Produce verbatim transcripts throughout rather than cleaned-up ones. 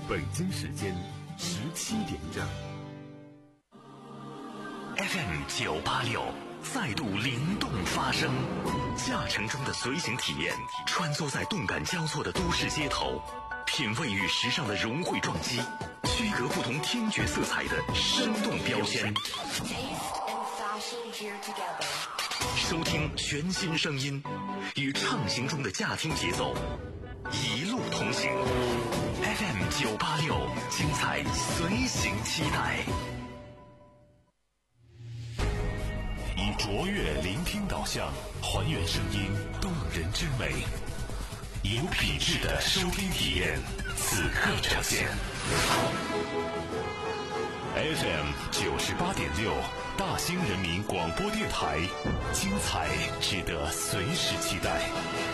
北京时间十七点整。 F M 九八六再度灵动发声，驾乘中的随行体验，穿梭在动感交错的都市街头，品味与时尚的融汇撞击，区隔不同听觉色彩的生动标签。收听全新声音，与畅行中的驾听节奏，一路同行。F M 九八六，精彩随行期待。 以卓越聆听导向，还原声音动人之美，有品质的收听体验，此刻呈现。F M 九十八点六，大兴人民广播电台，精彩值得随时期待。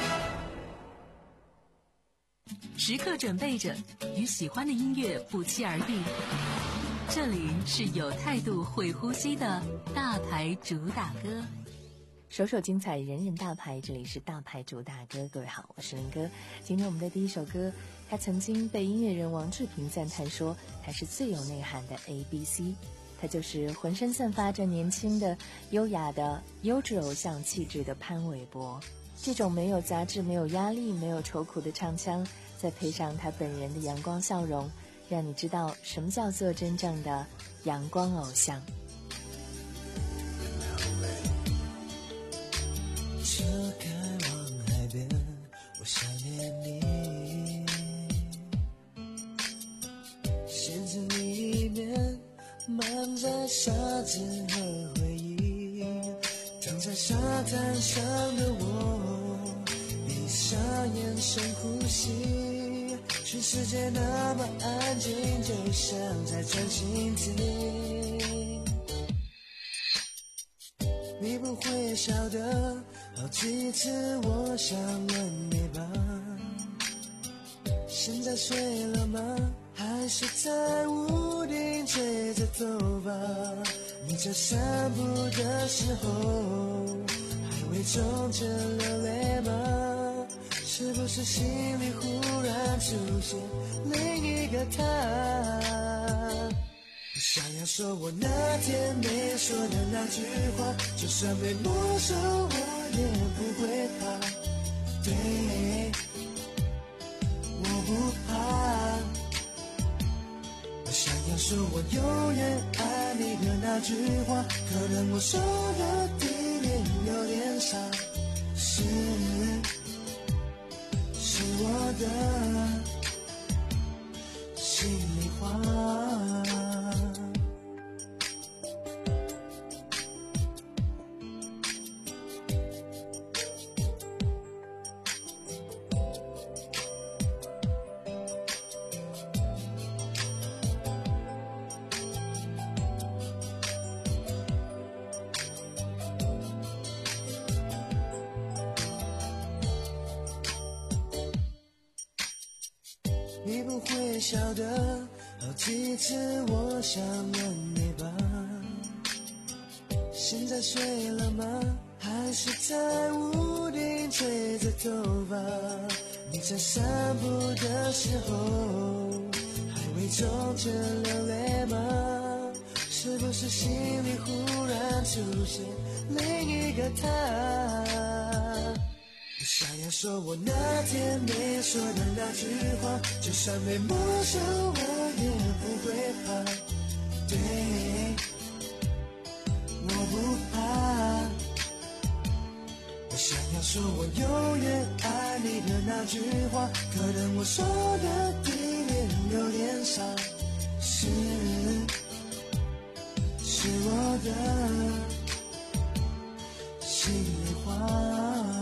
时刻准备着，与喜欢的音乐不期而遇。这里是有态度会呼吸的大牌主打歌， 首首精彩，人人大牌。这里是大牌主打歌，各位好，我是林哥。今天我们的第一首歌，他曾经被音乐人王志平赞叹说他是最有内涵的 A B C， 他就是浑身散发着年轻的优雅的优质偶像气质的潘玮柏。这种没有杂质、没有压力、没有愁苦的唱腔，再配上他本人的阳光笑容，让你知道什么叫做真正的阳光偶像。 车开往海边，我想念你，鞋子里面满载沙子和回忆，躺在沙滩上的我，闭上眼深呼吸，全世界那么安静，就像在专心听。你不会晓得，好几次我想问你吧，现在睡了吗？还是在屋顶吹着头发？你在散步的时候，还会冲着流泪吗？是不是心里忽然出现另一个他？我想要说我那天没说的那句话，就算被没收我也不会怕。对，我不怕。我想要说我永远爱你的那句话，可能我说的地点有点傻，是是我的心里话。你不会晓得，好几次我想问你吧，现在睡了吗？还是在屋顶吹着头发？你在散步的时候，还会冲着流泪吗？是不是心里忽然出现另一个他？我想要说我那天没说的那句话，就算被没收我也不会怕。对，我不怕。我想要说我永远爱你的那句话，可能我说的地点有点傻，是是我的心里话。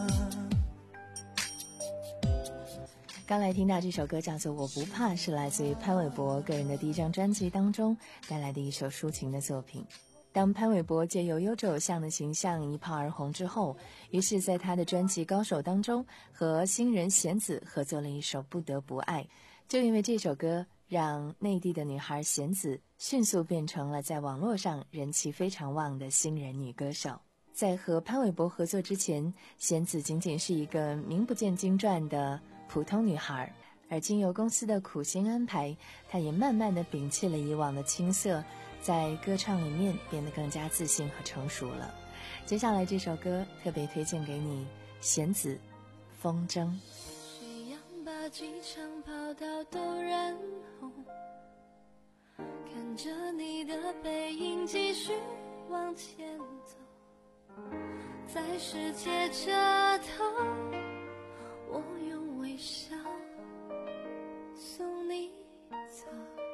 刚来听到这首歌叫做《我不怕》，是来自于潘玮柏个人的第一张专辑当中带来的一首抒情的作品。当潘玮柏借由优质偶像的形象一炮而红之后，于是在他的专辑《高手》当中和新人弦子合作了一首《不得不爱》。就因为这首歌，让内地的女孩弦子迅速变成了在网络上人气非常旺的新人女歌手。在和潘玮柏合作之前，弦子仅仅是一个名不见经传的普通女孩， 而经由公司的苦心安排，他也慢慢的摒弃了以往的青涩，在歌唱里面变得更加自信和成熟了。接下来这首歌特别推荐给你，弦子风筝。 夕阳把机场跑道都染红，看着你的背影继续往前走，在世界这头，我用微笑送你走。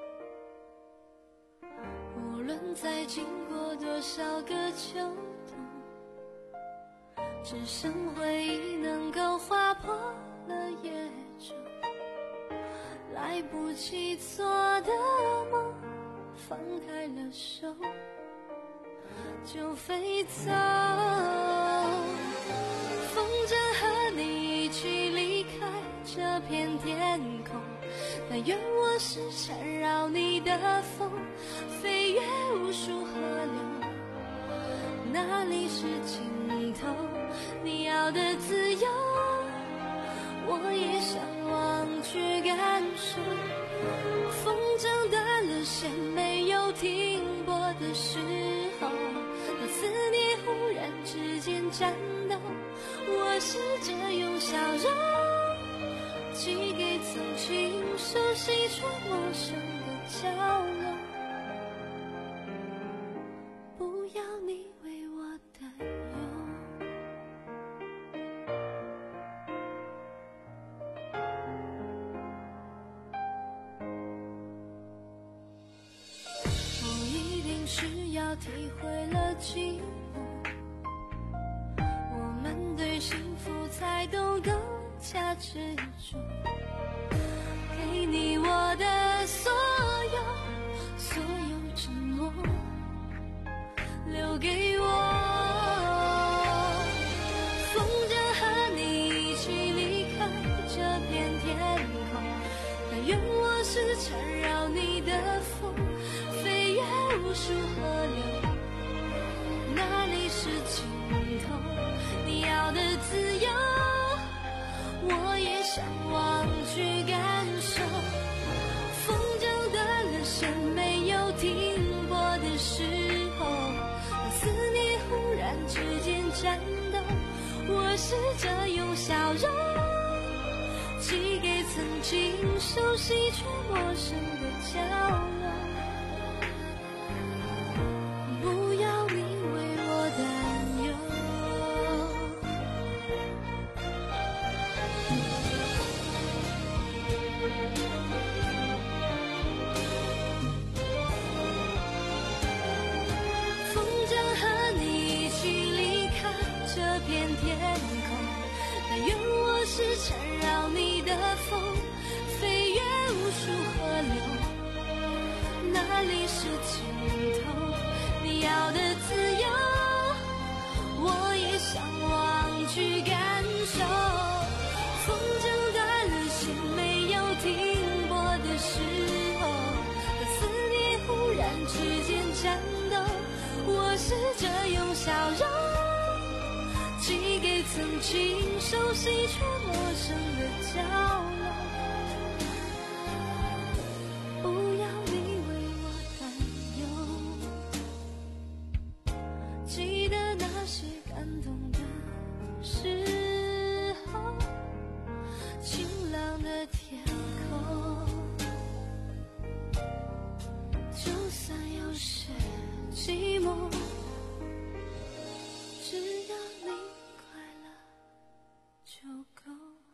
无论再经过多少个秋冬，只剩回忆能够划破了夜昼，来不及做的梦，放开了手就飞走。风筝和你一起离开这片天空，但愿我是缠绕你的风，飞越无数河流，哪里是尽头？你要的自由，我也向往去感受。风筝断了线，没有停泊的时候，那思念忽然之间颤抖，我试着用笑容寄给曾经熟悉却陌生的角落，不要你为我担忧。不一定是要体会了寂寞，我们对幸福才懂更加执着，给你我的所有，所有承诺留给我。风筝和你一起离开这片天空，但愿我是缠绕你的风，飞越无数河流，哪里是尽头？你要的自由，我也向往去感受。风筝断了线，没有停泊的时候，思念忽然之间颤抖，我试着用笑容寄给曾经熟悉却陌生的角落，不要你为我担忧。风筝和你一起离开这片天空，但愿我是缠绕你的风，飞越无数河流，哪里是尽头？你要的自由，我也向往去感受。风筝断了线，没有停泊的时候，思念忽然之间颤抖，我试着用笑容寄给曾经熟悉却陌生的角落，不要你为我担忧。记得那些感动的时候，晴朗的天空，就算有些寂寞，只要你快乐就够。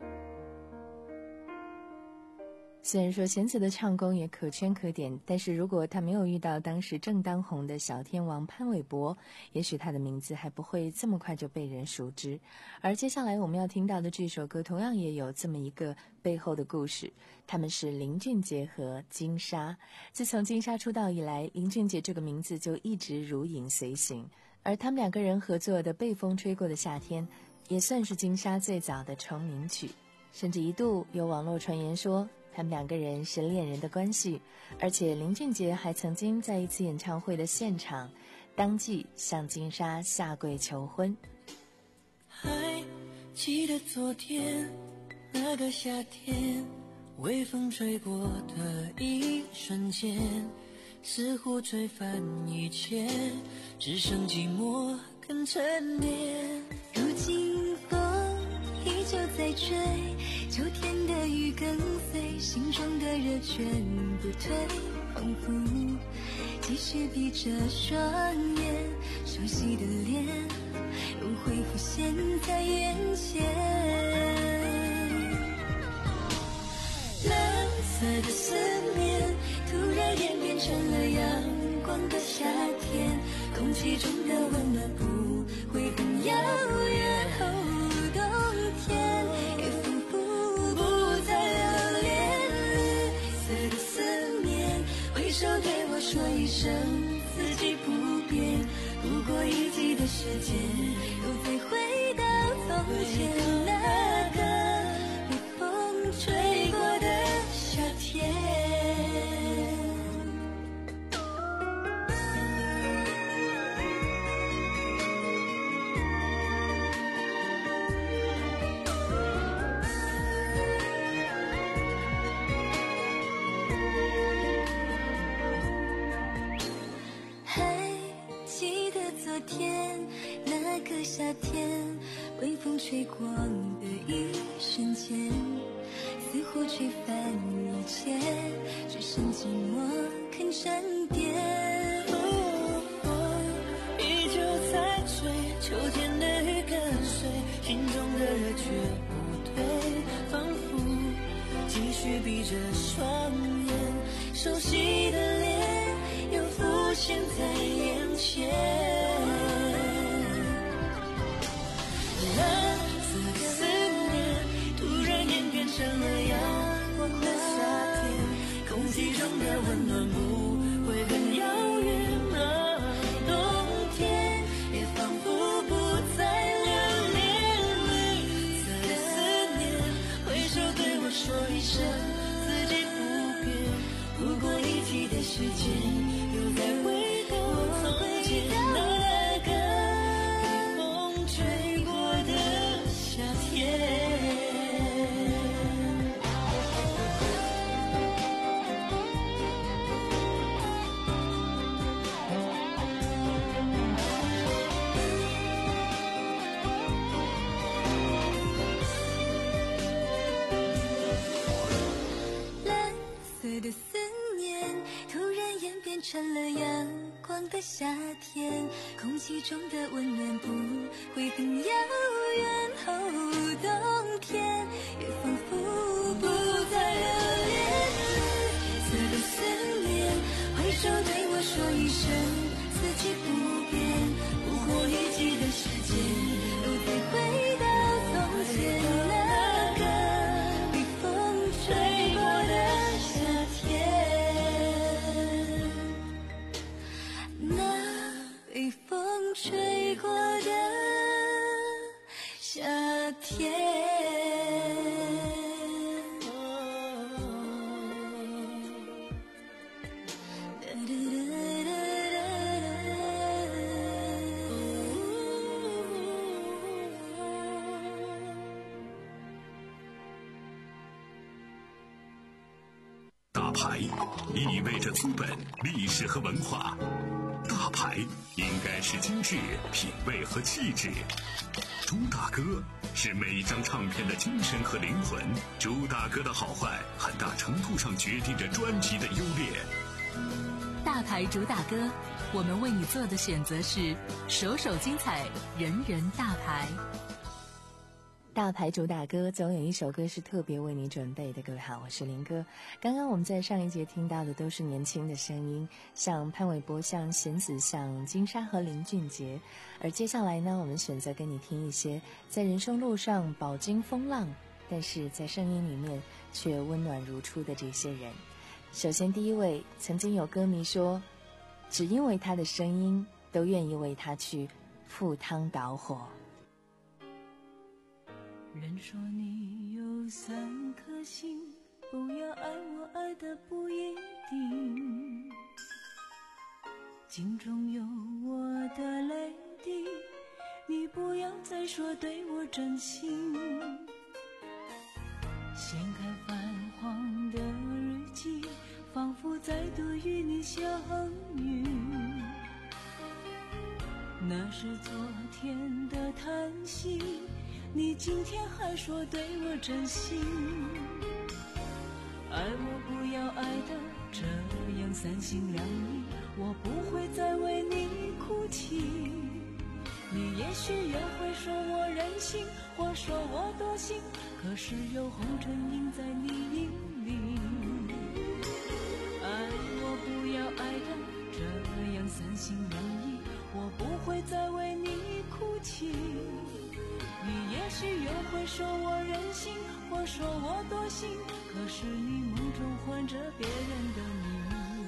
虽然说弦子的唱功也可圈可点，但是如果他没有遇到当时正当红的小天王潘玮柏，也许他的名字还不会这么快就被人熟知。而接下来我们要听到的这首歌同样也有这么一个背后的故事，他们是林俊杰和金莎。自从金莎出道以来，林俊杰这个名字就一直如影随形，而他们两个人合作的《被风吹过的夏天》也算是金莎最早的成名曲，甚至一度有网络传言说他们两个人是恋人的关系，而且林俊杰还曾经在一次演唱会的现场当即向金莎下跪求婚。 还记得昨天那个夏天， 微风吹过的一瞬间，似乎吹翻一切，只剩寂寞更沉淀。 如今风依旧在追，秋天的雨跟随，心中的热全不退，仿佛继续闭着双眼，熟悉的脸又会浮现在眼前。蓝色的思念突然演变成了阳光的夏天，空气中的温暖不会很遥远，哦，冬天也仿佛不再留恋。绿色的思念挥手对我说一声四季不变，不过一季的时间又再回到从前那个被风吹过的夏天。夏天，微风吹过的一瞬间，似乎吹翻一切，只剩寂寞肯沉淀。 哦，依旧在追，秋天的雨跟随，心中的热却不退，仿佛继续闭着双眼，熟悉的脸又浮现在眼前。蓝色的思念突然演变成了阳光的夏天，空气中的温暖不会很遥远啊，冬天也仿佛不再留恋。绿色的思念挥手对我说一声四季不变，不过一季的时间又再回到从前那个被风吹过的夏天。 蓝色的思念突然演变成了阳光的夏天，空气中的温暖不会很遥远，哦，冬天也仿佛不再留恋。绿色的思念挥手对我说一声四季不变，不过一季的时间又再回到从前那个被风吹过的夏天，那被风吹过的夏天。 大牌意味着资本、历史和文化，大牌应该是精致、品味和气质。朱大哥是每一张唱片的精神和灵魂，朱大哥的好坏很大程度上决定着专辑的优劣。 大牌主打歌，我们为你做的选择是首首精彩，人人大牌。 大牌主打歌总有一首歌是特别为你准备的。各位好，我是林哥。刚刚我们在上一节听到的都是年轻的声音，像潘玮柏、像弦子、像金莎和林俊杰。而接下来呢，我们选择跟你听一些在人生路上饱经风浪，但是在声音里面却温暖如初的这些人。首先第一位，曾经有歌迷说，只因为他的声音都愿意为他去赴汤蹈火。 人说你有三颗心，不要爱我爱的不一定，镜中有我的泪滴，你不要再说对我真心。掀开泛黄度与你相遇，那是昨天的叹息，你今天还说对我真心。爱我不要爱的这样三心两意，我不会再为你哭泣。你也许也会说我任性，或说我多心，可是有红尘印在你眼里。爱我不要爱的这样三心两意，我不会再为你哭泣。你也许又会说我任性，或说我多心，可是你梦中唤着别人的名。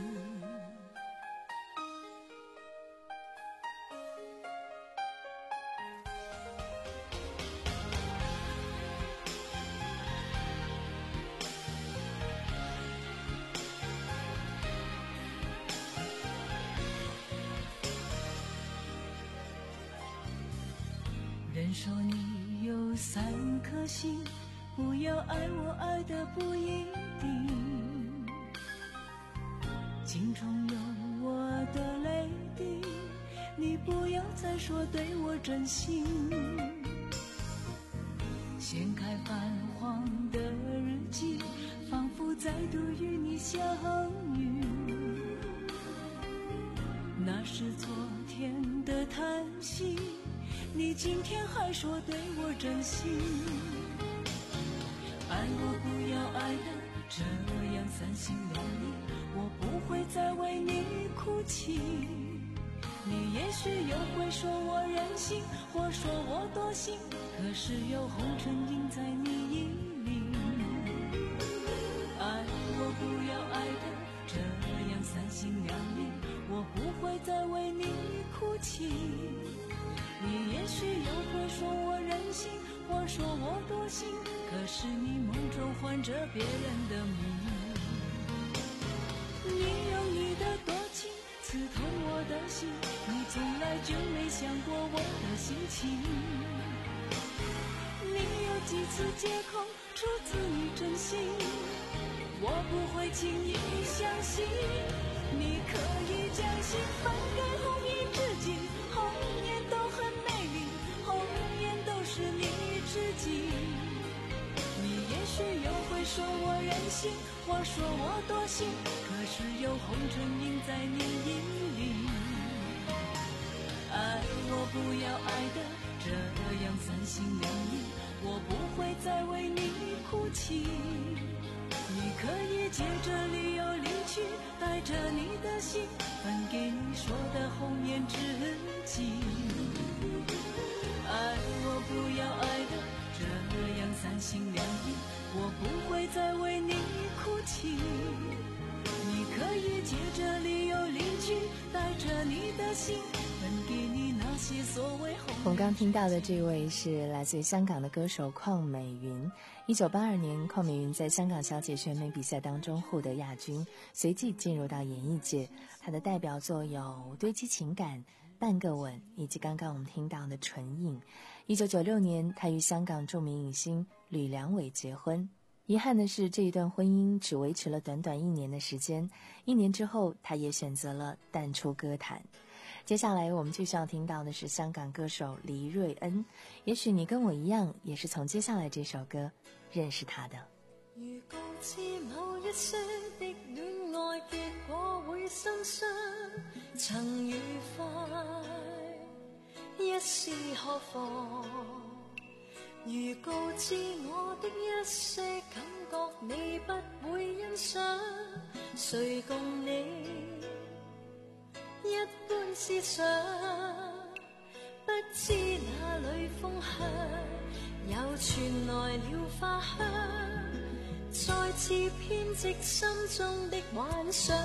人说你有三颗心，不要爱我爱的不一定，心中有我的泪滴，你不要再说对我真心。掀开泛黄的日记，仿佛再度与你相遇，那是昨天的叹息，你今天还说对我真心。爱我不要爱的这样三心两意，我不会再为你哭泣。你也许又会说我任性，或说我多心，可是有红尘印在你眼里。爱我不要爱的这样三心两意，我不会再为你哭泣。你也许又会说我任性，或说我多心，可是你梦中唤着别人的名。你用你的多情刺痛我的心，你从来就没想过我的心情。你有几次借口出自你真心，我不会轻易相信。你可以将心放给红颜知己，红颜都很美丽，红颜都是你知己。你也许又会说我任性，或说我多心，可是有红尘印在你眼里。爱我不要爱的这样三心两意，我不会再为你哭泣。你可以借着理由离去，带着你的心分给你说的红颜知己。爱我不要爱的这样三心两意，我不会再为你哭泣。你可以借着理由离去，带着你的心分给你那些所谓红颜知己。 我们刚听到的这位是来自于香港的歌手邝美云。一九八二年，邝美云在香港小姐选美比赛当中获得亚军，随即进入到演艺界。她的代表作有《堆积情感》、《半个吻》以及刚刚我们听到的《唇印》。一九九六年，她与香港著名影星吕良伟结婚。遗憾的是，这一段婚姻只维持了短短一年的时间。一年之后，她也选择了淡出歌坛。接下来我们继续要听到的是香港歌手黎瑞恩。也许你跟我一样，也是从接下来这首歌认识他的。 如告知某一些的戀愛結果會心傷，曾愉快一試何妨？如告知我的一些感覺你不會欣賞，誰共你一般思想？不知哪裏風向，又傳來了花香，再次編織心中的幻想。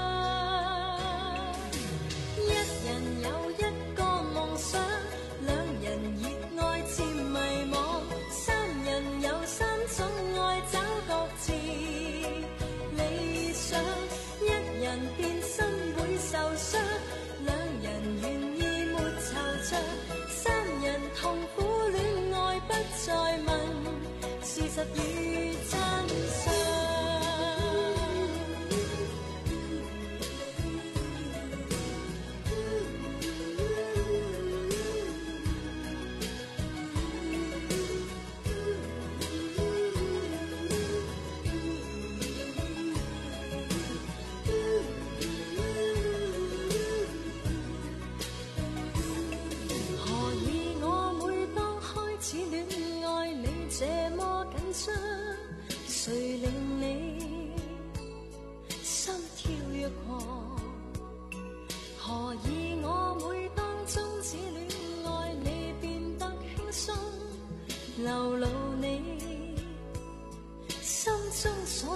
一人有一個夢想，兩人熱愛漸迷惘，三人有三種愛找各自理想。一人變心會受傷，兩人願意沒惆悵，三人痛苦戀愛不再問事實與真相。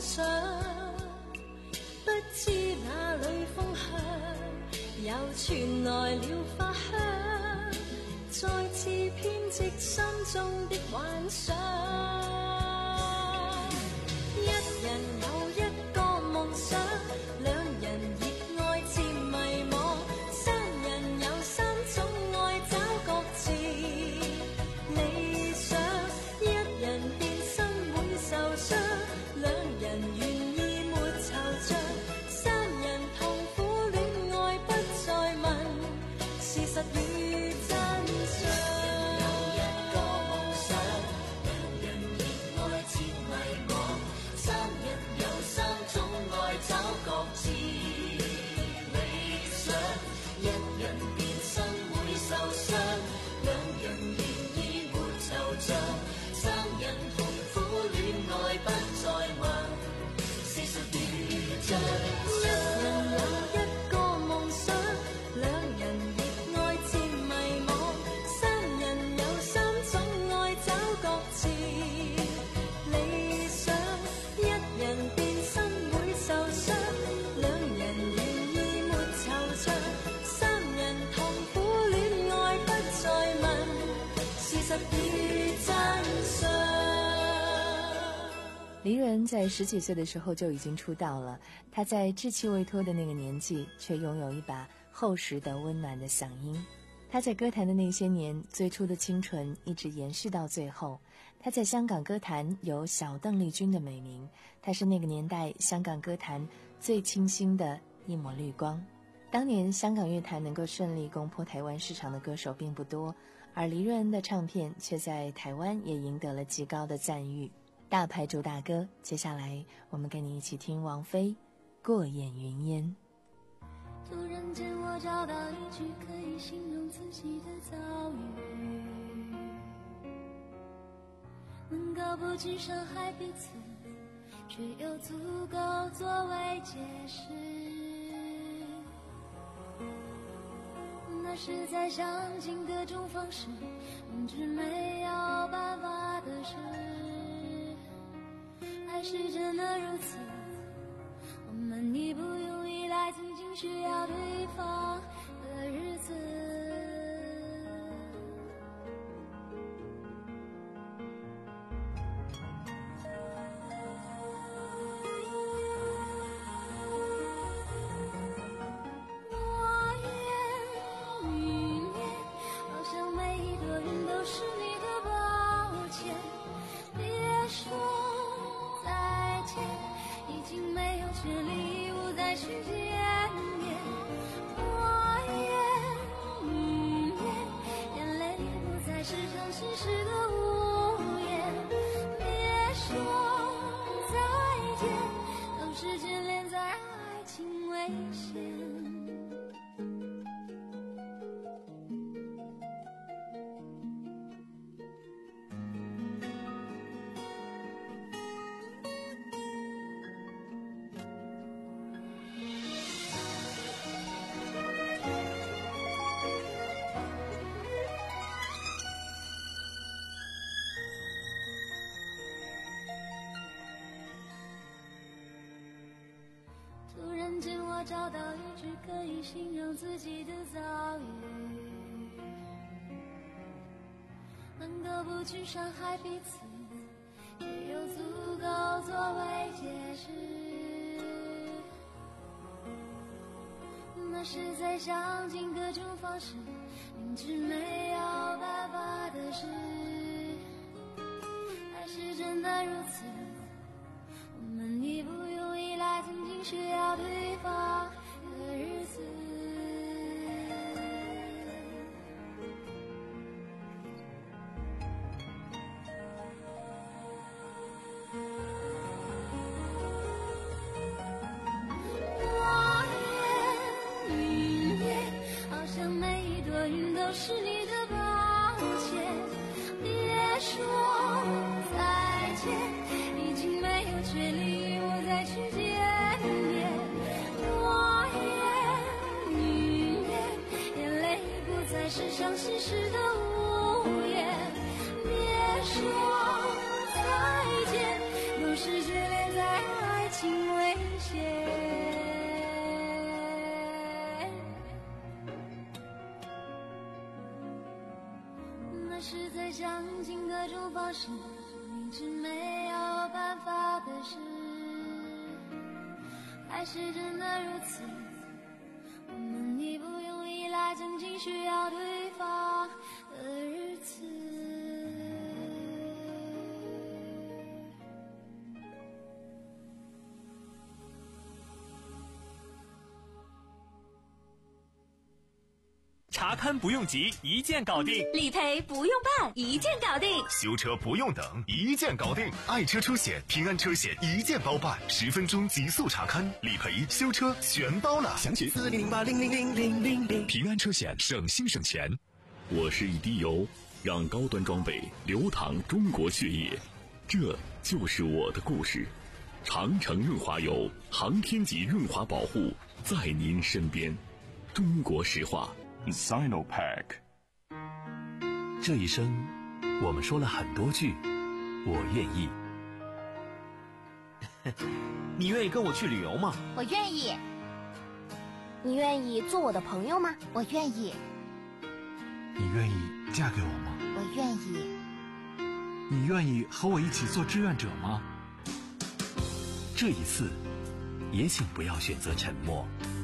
想，不知哪里风向又传来了花香，再次编织心中的幻想。一人有一个梦想，两人热爱渐迷惘，三人有三种爱找各自理想。一人變身會受傷，兩人願意沒惆悵，三人痛苦戀愛不再問事實與真相。有一個夢想，兩人熱愛漸迷惘，三人有三種愛找各自理想。一人變身會受傷，兩人願意沒惆悵，三人痛苦戀愛不再問事實與真相。一人有一個夢想，兩人熱愛漸迷惘，三人有三種愛找各自理想。一人變身會受傷，兩人願意沒惆悵，三人痛苦戀愛不再問事實與真相。 黎人在十几岁的时候就已经出道了，他在稚气未脱的那个年纪，却拥有一把厚实的温暖的嗓音。他在歌坛的那些年，最初的清纯一直延续到最后。他在香港歌坛有小邓丽君的美名，他是那个年代香港歌坛最清新的一抹绿光。当年香港乐坛能够顺利攻破台湾市场的歌手并不多，而黎瑞恩的唱片却在台湾也赢得了极高的赞誉。大牌主打歌，接下来我们跟你一起听王菲《过眼云烟》。 突然间我找到一句可以形容自己的遭遇，能够不去伤害彼此，却又足够作为解释。那是在想尽各种方式，明知没有办法的事。爱是真的如此，我们已不用依赖曾经需要对方的日子。我愿云烟，好像每一朵云都是你的抱歉。别说再见，已经没有权利义务再去见面。我愿云烟，眼泪也不再是伤心时的无言。别说再见，等时间连载爱情危险。突然间我找到一句可以形容自己的遭遇，能够不去伤害彼此，也有足够作为解释。那是在想尽各种方式，明知没有办法的事。爱是真的如此，我们已不用依赖曾经需要对方的日子。我愿云烟，好像每一朵云都是你的抱歉。别说再见，已经没有权利义务再去见面。我是在想尽各种方式，明知没有办法的事，还是真的如此。我们已不用依赖曾经需要对方的日子。 查勘不用急，一键搞定； 理赔不用办，一键搞定； 修车不用等，一键搞定。爱车车险、平安车险一键包办，十分钟极速查勘，理赔、修车全包了。详情四零零八零零零零零零。平安车险，省心省钱。 我是一滴油，让高端装备流淌中国血液，这就是我的故事。长城润滑油，航天级润滑保护，在您身边。中国石化。 Sinopack。 这一生我们说了很多句我愿意。 你愿意跟我去旅游吗？ 我愿意。你愿意做我的朋友吗？我愿意。 你愿意嫁给我吗？ 我愿意。 你愿意和我一起做志愿者吗？ 这一次也请不要选择沉默。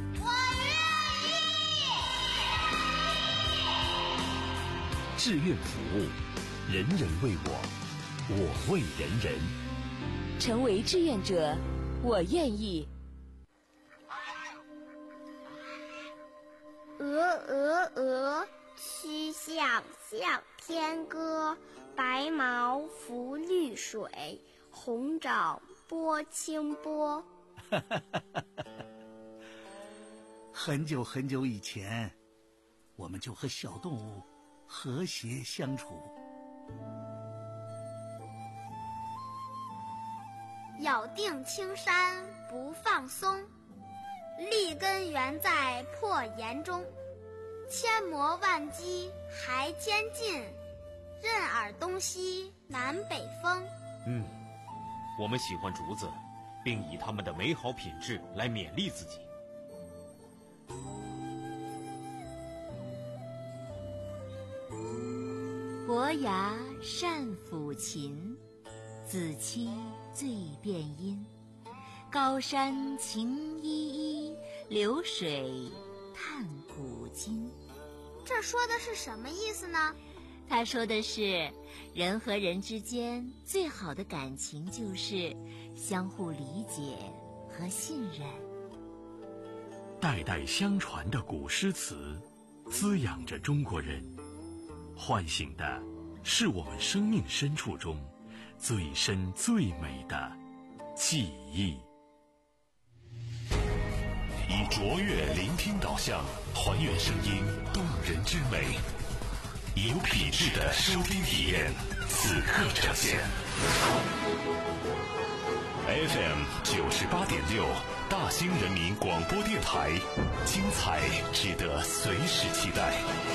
志愿服务，人人为我，我为人人。 成为志愿者，我愿意。 鹅鹅鹅，曲项向天歌。白毛浮绿水，红掌拨清波。 很久很久以前，我们就和小动物和谐相处。 咬定青山不放松，立根原在破岩中。千磨万击还坚劲，任尔东西南北风。 嗯，我们喜欢竹子，并以它们的美好品质来勉励自己。 伯牙善抚琴，子期最辨音。高山晴依依，流水叹古今。 这说的是什么意思呢？ 他说的是，人和人之间最好的感情就是相互理解和信任。 代代相传的古诗词，滋养着中国人，唤醒的是我们生命深处中最深最美的记忆。 以卓越聆听导向，还原声音动人之美，有品质的收听体验，此刻呈现。F M 九十八点六，大兴人民广播电台，精彩值得随时期待。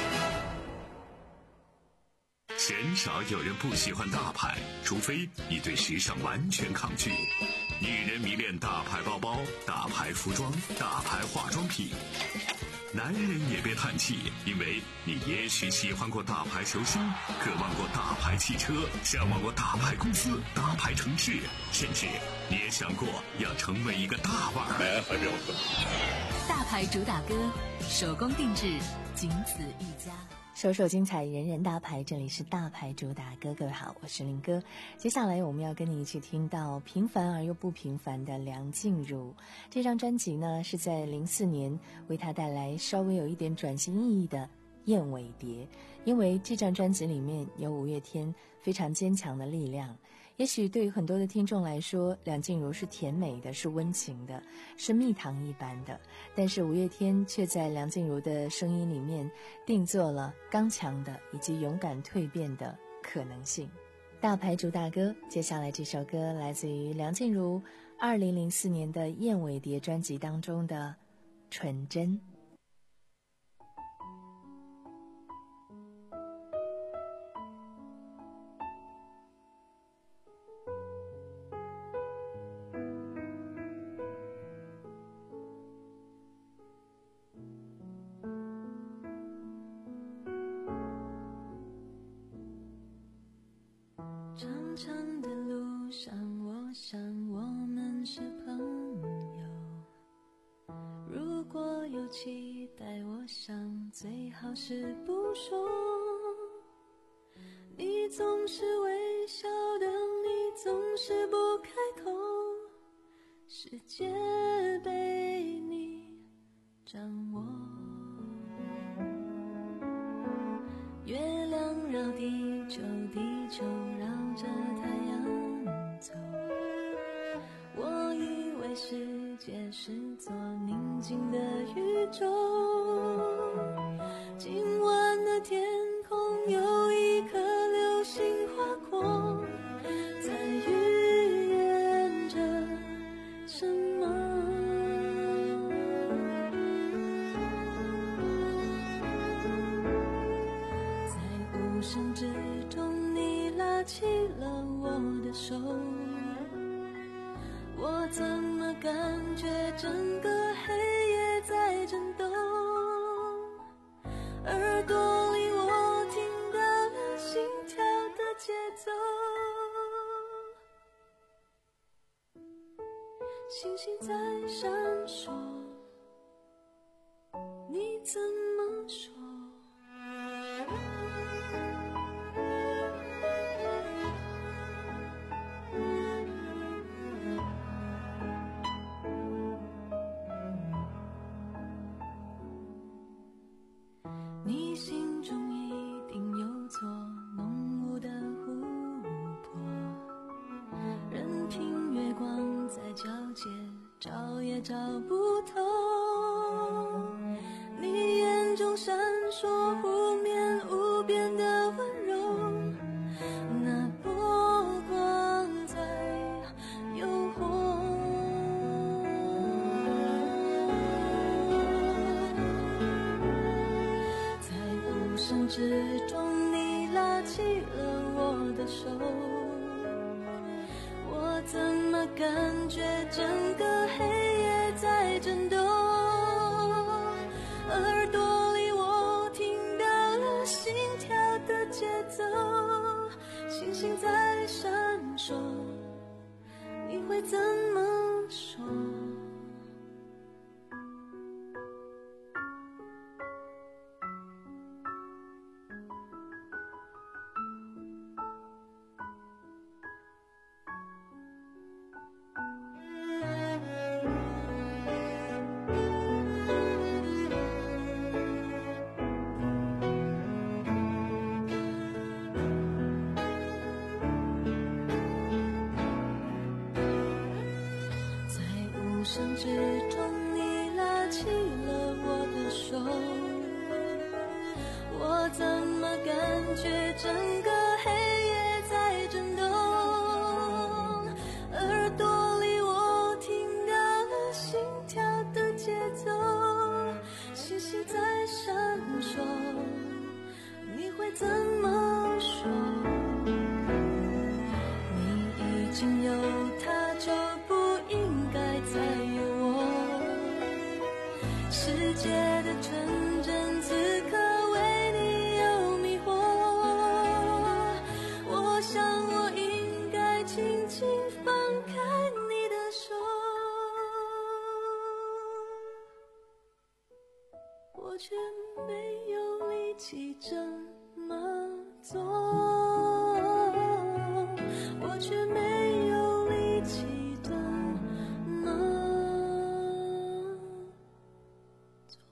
鲜少有人不喜欢大牌，除非你对时尚完全抗拒。女人迷恋大牌包包、大牌服装、大牌化妆品。男人也别叹气，因为你也许喜欢过大牌球星，渴望过大牌汽车，向往过大牌公司、大牌城市，甚至你也想过要成为一个大腕儿。 大牌主打歌，手工定制，仅此一家。 首首精彩，人人大牌，这里是大牌主打歌。各位好，我是林哥。接下来我们要跟你一起听到平凡而又不平凡的梁静茹。这张专辑呢，是在零四年为她带来稍微有一点转型意义的《燕尾蝶》，因为这张专辑里面有五月天非常坚强的力量。也许对于很多的听众来说，梁静茹是甜美的，是温情的，是蜜糖一般的，但是五月天却在梁静茹的声音里面定做了刚强的以及勇敢蜕变的可能性。大牌主打歌，接下来这首歌来自于梁静茹二零零四年的《燕尾蝶》专辑当中的《纯真》。 长的路上，我想我们是朋友。如果有期待，我想最好是不说。你总是微笑的，你总是不开口，世界被你掌握。月亮绕地球，地球绕着太阳走。我以为世界是座宁静的宇宙，今晚的天空有一颗流星划过，在预言着什么？在无声之中，你拉起了我的手，我怎么感觉整个黑夜在震动？耳朵里我听到了心跳的节奏，星星在闪烁，你怎么说？你心中一定有座浓雾的湖泊，任凭月光在皎洁，找也找不透。你眼中闪烁湖面无边的温柔，那波光在诱惑。无声之中，你拉起了我的手，我怎么感觉整个黑夜在震动？耳朵里我听到了心跳的节奏，星星在闪烁，你会怎么说？无声之中，你拉起了我的手，我怎么感觉整个黑夜在震动？耳朵里我听到了心跳的节奏，星星在闪烁，你会怎么说？你已经有他，就不应该再有我。世界的纯真此刻为你有迷惑，我想我应该轻轻放开你的手，我却没有力气这么做，我却没有力气这么做。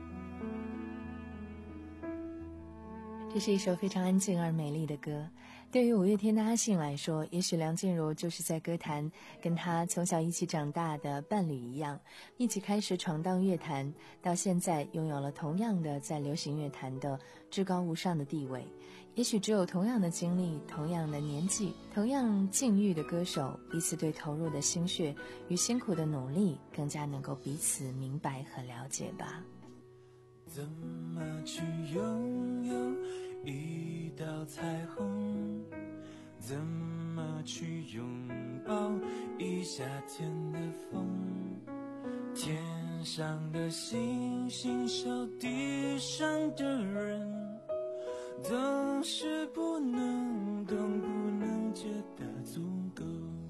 这是一首非常安静而美丽的歌， 对于五月天的阿信来说，也许梁静茹就是在歌坛跟他从小一起长大的伴侣一样，一起开始闯荡乐坛，到现在拥有了同样的在流行乐坛的至高无上的地位。也许只有同样的经历、同样的年纪、同样境遇的歌手，彼此对投入的心血与辛苦的努力更加能够彼此明白和了解吧。 怎么去拥有一道彩虹，怎么去拥抱一夏天的风，天上的星星手地上的人，总是不能懂，不能觉得足够。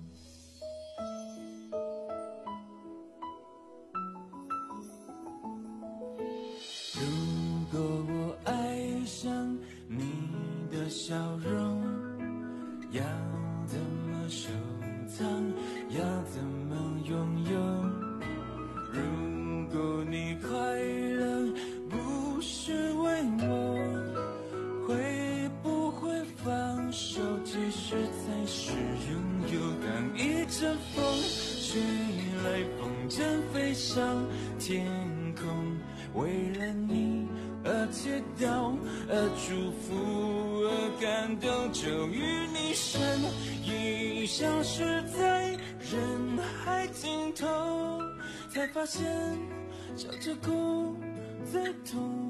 如果我爱上你的笑容，要怎么收藏，要怎么拥有？如果你快乐不是为我，会不会放手，其实才是拥有？当一阵风吹来，风筝飞上天空，为了你而祈祷，而祝福，而感动，终于你身影消失在人海尽头，才发现笑着哭最痛。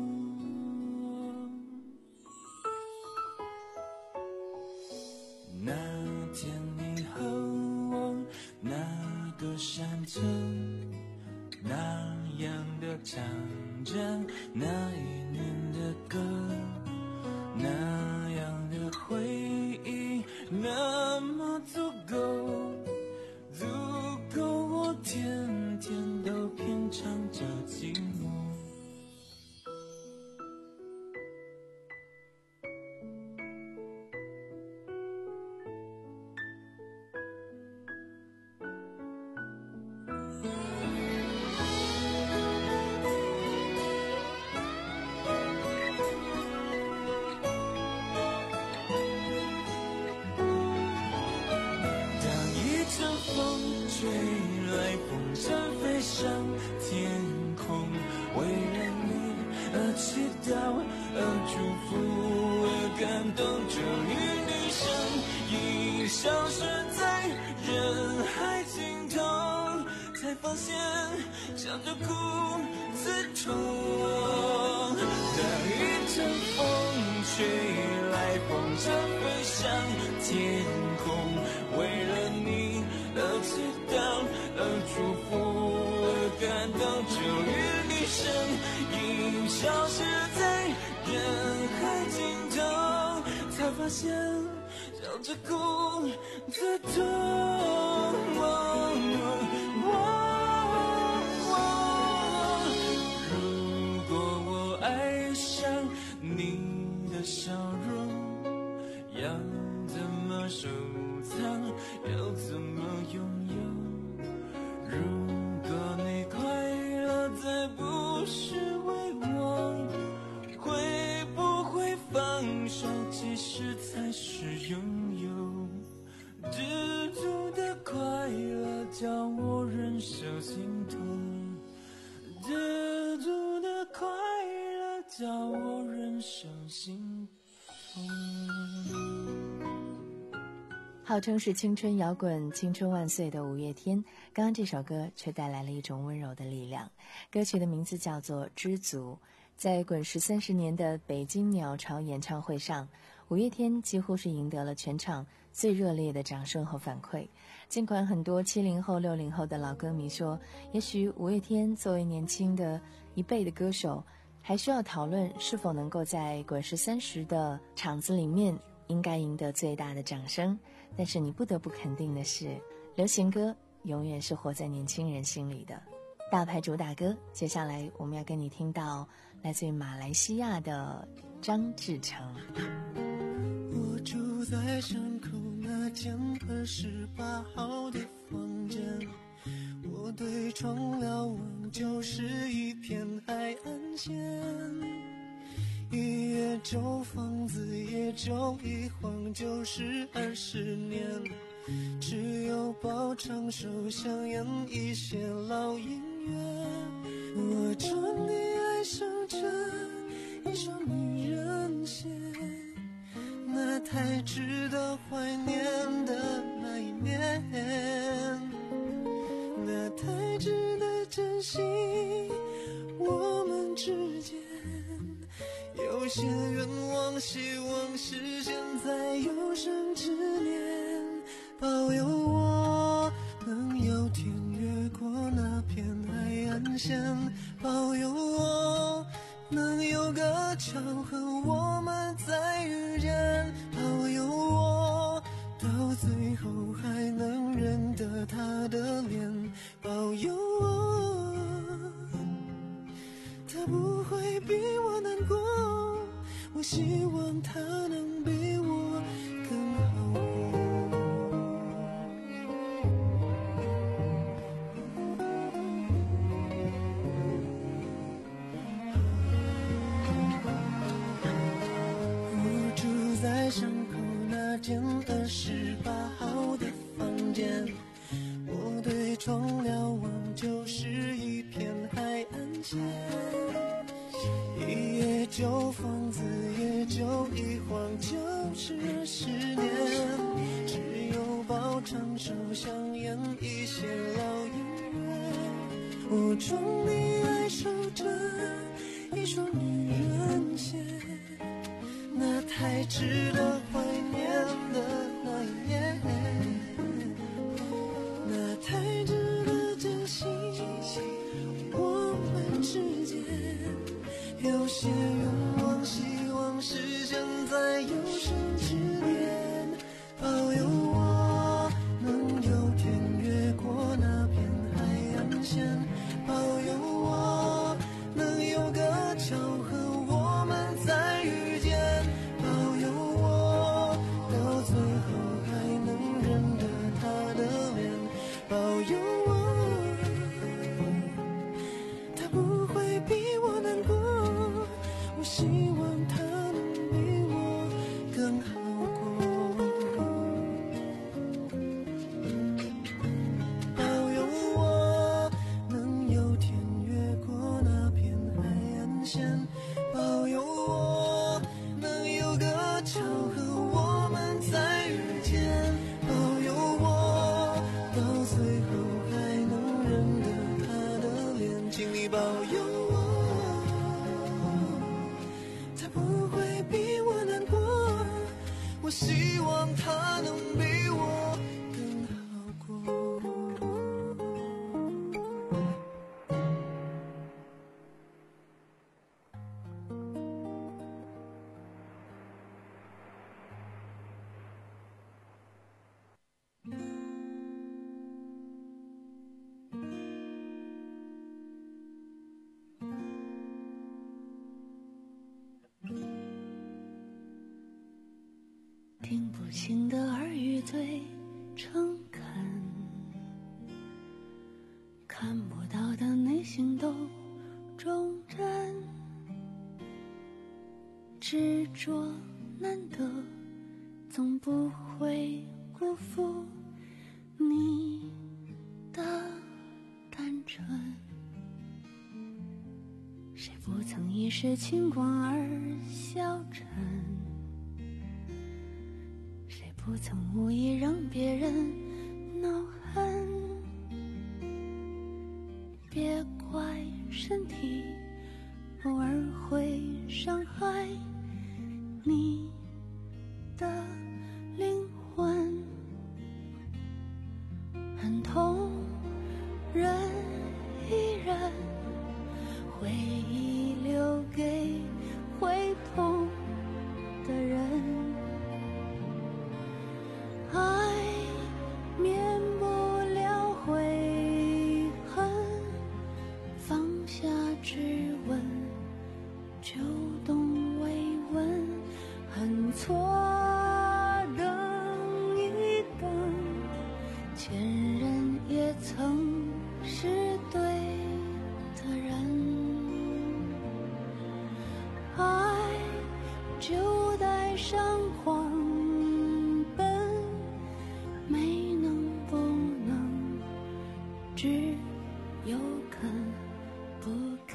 那天你和我那个山城，那样的唱着那一年的歌，那样的回忆那么足够，足够我天天都品尝着寂寞。吹来，风筝飞上天空，为了你而祈祷，而祝福，而感动，终于你身影消失在人海尽头，才发现笑着哭最痛。当一阵风吹来，风筝飞上天空，为了你而祈祷，而祝福，而感动，终于你身影消失在人海尽头，才发现笑着哭最痛。如果我爱上你的笑容，要怎么收藏，要怎么拥有？如果你快乐再不是为我，会不会放手，其实才是拥有？知足的快乐叫我忍受心痛，知足的快乐叫我忍受心痛。 号称是青春摇滚青春万岁的五月天，刚刚这首歌却带来了一种温柔的力量。歌曲的名字叫做知足。在滚石三十年的北京鸟巢演唱会上，五月天几乎是赢得了全场最热烈的掌声和反馈。尽管很多七零后六零后的老歌迷说，也许五月天作为年轻的一辈的歌手，还需要讨论是否能够在滚石三十的场子里面应该赢得最大的掌声，但是你不得不肯定的是，流行歌永远是活在年轻人心里的。大牌主打歌，接下来我们要跟你听到来自于马来西亚的张志成。 我住在山口那间二十八号的房间，我对窗瞭望就是一片海岸线，一夜旧房子也就一晃就是二十年，只有包场手香烟一些老姻缘。我终于爱上这一双女人鞋，那太值得怀念的那一面，那太值得珍惜我们之间。有些愿望希望实现在有生之年，保佑我能有天越过那片海岸线，保佑我能有个巧合我们再遇见，保佑我到最后还能认得她的脸，保佑我她不会比我难过，我希望她能比我更好过。我住在巷口那间二十八号的房间，我对窗瞭望就是一片海岸线，一夜旧房子也就一晃就是二十年，只有包场手香烟一些老姻缘。我终于爱上这一双女人鞋，那太值得怀念的那一年，那太值得珍惜我们之间。有些愿望希望实现在有生之年，保佑我能有天越过那片海岸线，保佑我能有个巧合我们再遇见，保佑我到最后还能认得她的脸，保佑我她不会比我难过，我希望她能比我更好过，保佑我能有天越过那片海岸线，保佑我能有个巧合我们再遇见，保佑我到最后还能认得她的脸，请你保佑我她不会比我难过，我希望她能比我更好过。 听不清的耳语最诚恳，看不到的内心都忠贞，执着难得，总不会辜负你的单纯。谁不曾一时轻狂而消沉，不曾无意让别人恼恨，别怪身体偶尔会伤害你的灵魂，很痛忍一忍，回忆留给会痛的人，爱免不了悔恨，放下质问，就懂慰问，很错带上狂奔，没能不能，只有肯不肯。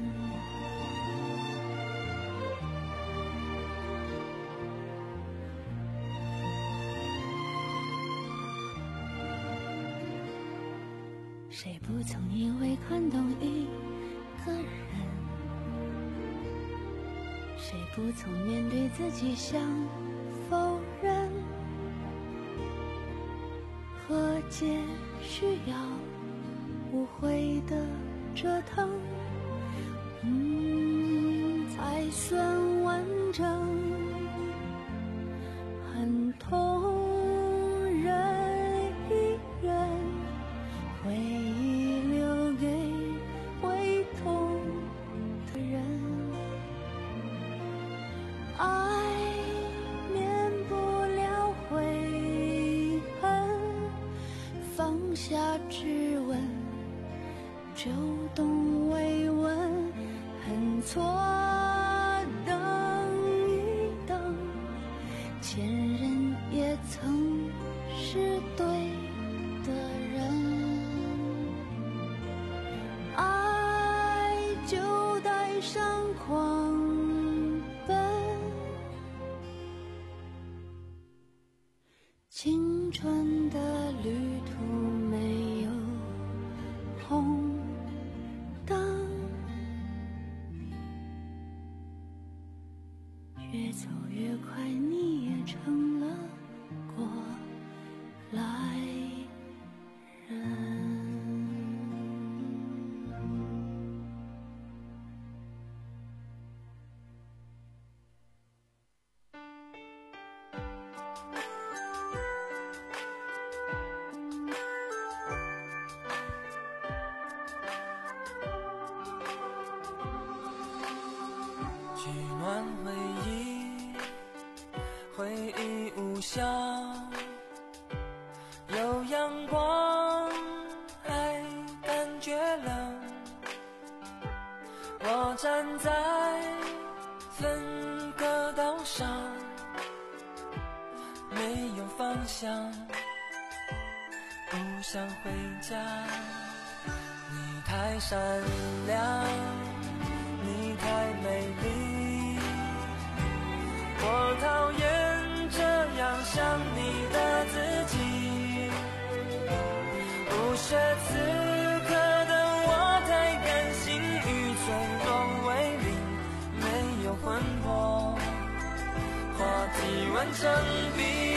谁不曾因为看懂一个人？谁不曾面对自己想否认？和解需要无悔的折腾，嗯，才算完整。很痛，忍一忍，回忆留给会痛的人。爱免不了悔恨，放下质问，就懂慰问。恨错等一等，前任也曾是对的人。爱就带上狂奔，青春的旅途没有红灯，越走越快，你也成了过来人。 取暖回忆，回忆无效，有阳光还感觉冷。我站在分隔岛上，没有方向，不想回家。你太善良，你太美丽，我讨厌这样想你的自己。不屑此刻的我太甘心与脆弱为邻，没有魂魄，话题完成笔。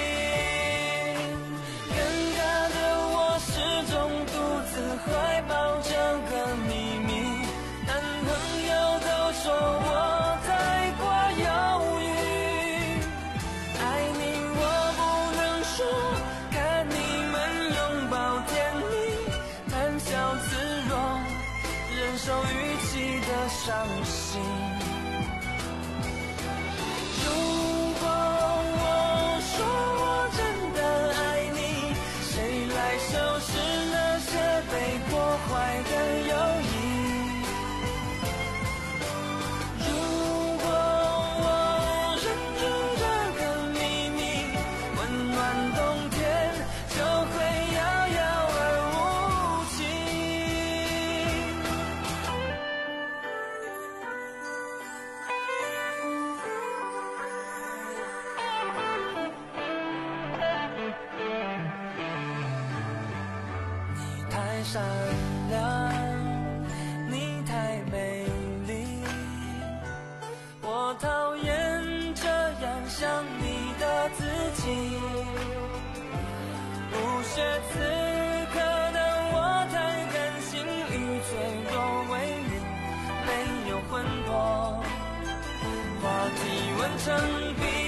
尴尬的我始终独自怀抱这个秘密，男朋友都说我太过犹豫，爱你我不能说，看你们拥抱甜蜜，谈笑自若，忍受语气的伤心。如果我说我真的爱你，谁来收拾那些被破坏的友谊？如果我忍住这个秘密，温暖冬天就会遥遥而无期。你太善良，你太美丽，我讨厌这样想你的自己。不屑此刻的我太甘心与脆弱为邻，没有魂魄，话题完成笔。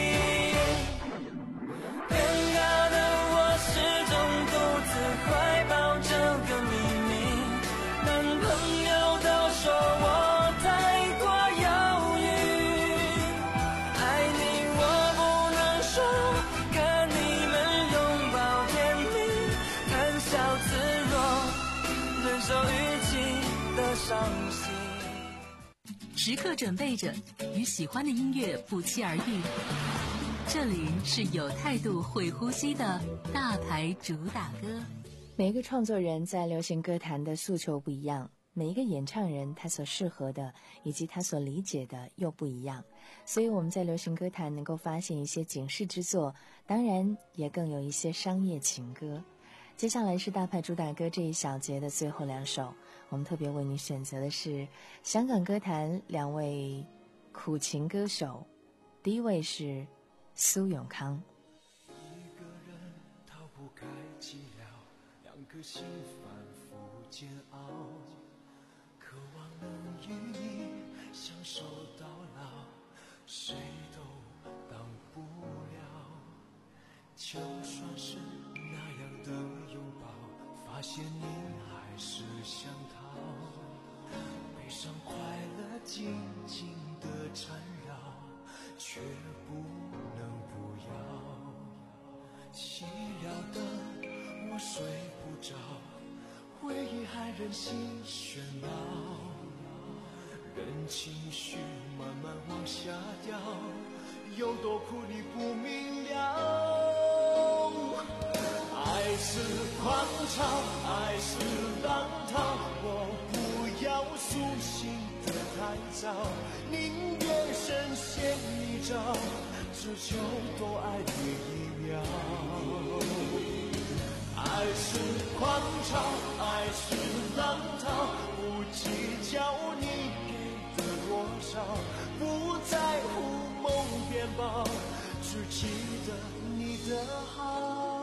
尴尬的我始终独自怀抱这个秘密，男朋友都说我太过犹豫，爱你我不能说，看你们拥抱甜蜜，谈笑自若，忍受语气的伤心。 时刻准备着与喜欢的音乐不期而遇。这里是有态度会呼吸的大牌主打歌。 每一个创作人在流行歌坛的诉求不一样，每一个演唱人他所适合的以及他所理解的又不一样，所以我们在流行歌坛能够发现一些警示之作，当然也更有一些商业情歌。接下来是大牌主打歌这一小节的最后两首，我们特别为你选择的是香港歌坛两位苦情歌手，第一位是苏永康。 一个人逃不开寂寥，两颗心反复煎熬，渴望能与你相守到老，谁都当不了。就算是那样的拥抱，发现你还是想逃，悲伤快乐紧紧的缠绕，却不能不要。寂寥的我睡不着，回忆还任性喧闹，任情绪慢慢往下掉，有多苦你不明了。爱是狂潮，爱是浪涛，我不要苏醒得太早，宁愿深陷泥沼，只求多爱你一秒。爱是狂潮，爱是浪涛，不计较你给的多少，不在乎梦变薄，只记得你的好。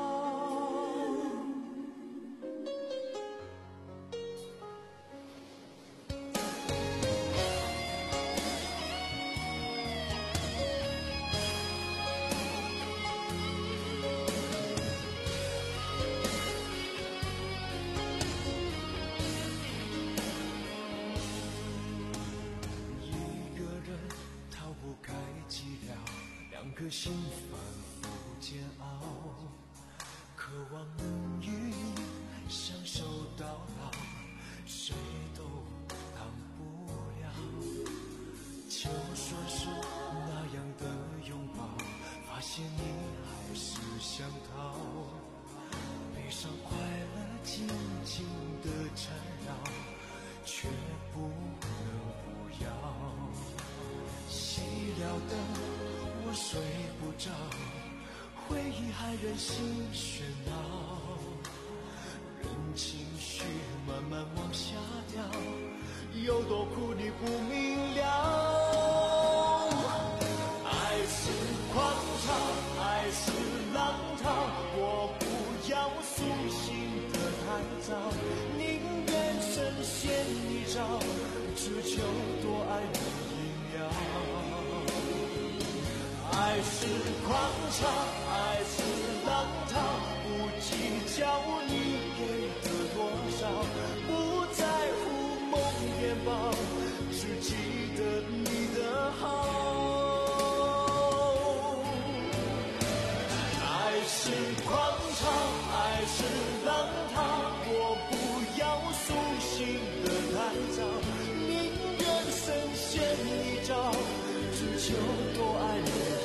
两颗心反复煎熬，渴望能与你相守到老，谁都当不了。就算是那样的拥抱，发现你还是想逃，悲伤快乐紧紧的缠绕，却不能不要。寂寥的我睡不着，回忆还任性喧闹，任情绪慢慢往下掉，有多苦你不明了。爱是狂潮，爱是浪涛，我不要苏醒得太早，宁愿深陷泥沼，只求多爱你一秒。爱是狂潮，爱是浪涛，不计较你给的多少，不在乎梦变薄，只记得你的好。爱是狂潮，爱是浪涛，我不要苏醒得太早，宁愿深陷泥沼，只求多爱你。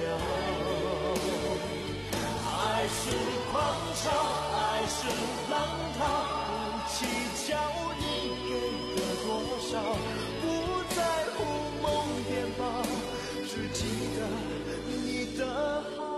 爱是狂潮，爱是浪涛，不计较你给的多少，不在乎梦变薄，只记得你的好。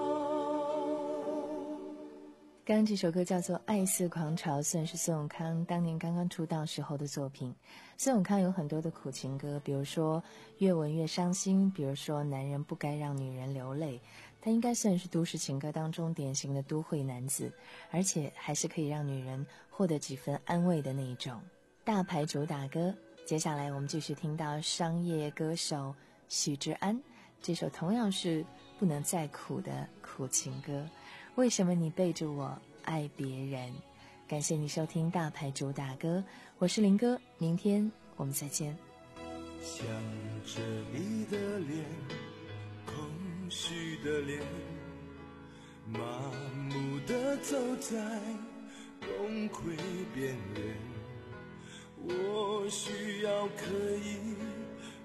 刚刚这首歌叫做《爱似狂潮》，算是孙永康当年刚刚出道时候的作品。孙永康有很多的苦情歌，比如说越吻越伤心，比如说男人不该让女人流泪，他应该算是都市情歌当中典型的都会男子，而且还是可以让女人获得几分安慰的那一种大牌主打歌。接下来我们继续听到商业歌手许志安，这首同样是不能再苦的苦情歌，为什么你背着我爱别人。感谢你收听大牌主打歌，我是林哥，明天我们再见。 想着你的脸，空虚的脸，麻木地走在崩溃边缘，我需要可以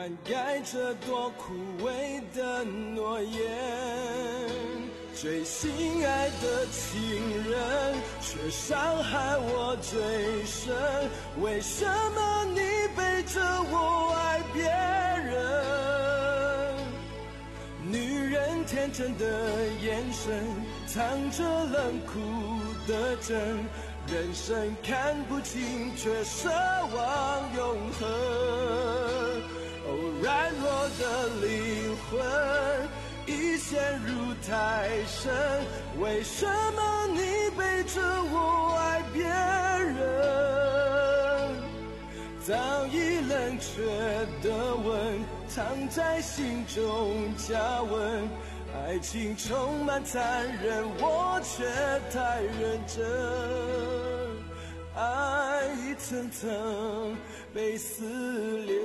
灌溉着多枯萎的诺言。最心爱的情人，却伤害我最深。为什么你背着我爱别人？女人天真的眼神，藏着冷酷的真。人生看不清，却奢望永恒。哦，软弱的灵魂已陷入太深，为什么你背着我爱别人？早已冷却的吻，藏在心中加温。爱情充满残忍，我却太认真。爱一层层被撕裂。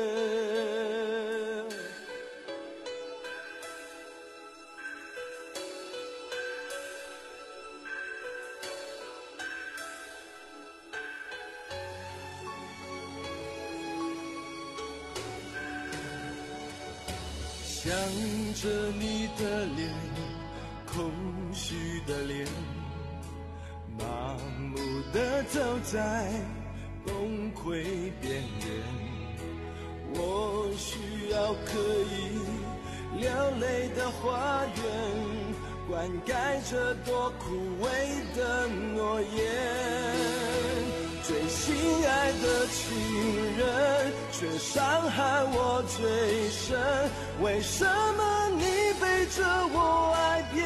想着你的脸，空虚的脸，麻木地走在崩溃边缘。我需要可以流泪的花园，灌溉着多枯萎的诺言。最心爱的情人，却伤害我最深。为什么你背着我爱别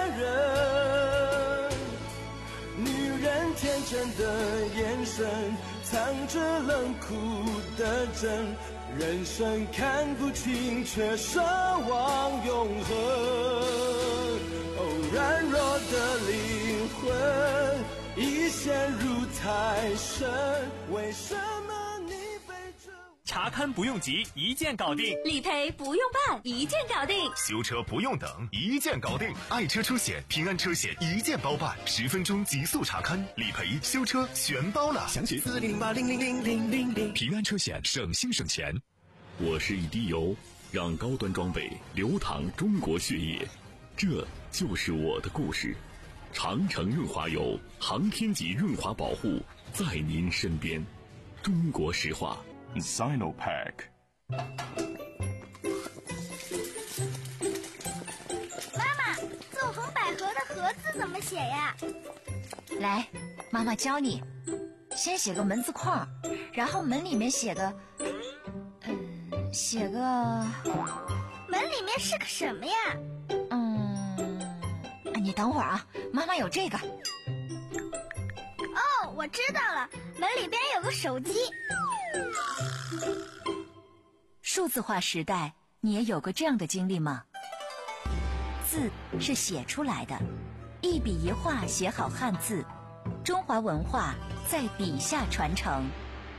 人？女人天真的眼神，藏着冷酷的真。人生看不清，却奢望永恒。哦，软弱的灵魂已陷入太深，为什么你背着查勘不用急，一键搞定； 理赔不用办，一键搞定； 修车不用等，一键搞定。爱车出险，平安车险一键包办，十分钟极速查勘，理赔、修车全包了。详询四零零八零零零零零零。平安车险，省心省钱。 我是一滴油，让高端装备流淌中国血液，这就是我的故事。长城润滑油，航天级润滑保护，在您身边。中国石化 Sinopack。 妈妈，纵横捭阖的阖字怎么写呀？ 来，妈妈教你。先写个门字框，然后门里面写个嗯，写个门里面是个什么呀？ 嗯，你等会儿啊，妈妈有这个。 哦，我知道了，门里边有个手机。 数字化时代，你也有过这样的经历吗？字是写出来的，一笔一画写好汉字，中华文化在笔下传承。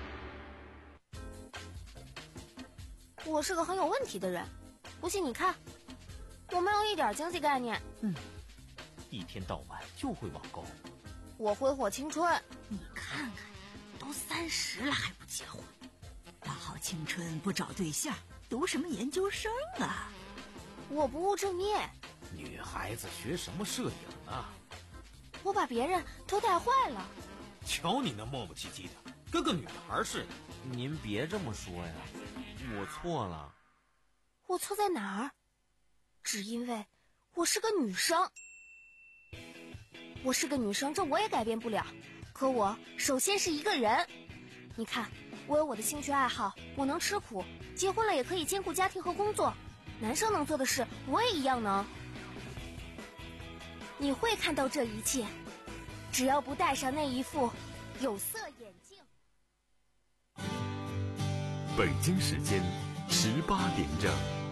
我是个很有问题的人，不信你看，我没有一点经济概念。 嗯，一天到晚就会网购。 我挥霍青春。 你看看，都三十了还不结婚，大好青春不找对象，读什么研究生啊？ 我不务正业。 女孩子学什么摄影啊？ 我把别人都带坏了。 瞧你那磨磨唧唧的，跟个女孩似的。 您别这么说呀，我错了。 我错在哪儿？只因为我是个女生。我是个女生，这我也改变不了。可我首先是一个人。你看，我有我的兴趣爱好，我能吃苦，结婚了也可以兼顾家庭和工作。男生能做的事，我也一样能。你会看到这一切，只要不戴上那一副有色眼镜。 北京时间十八点整。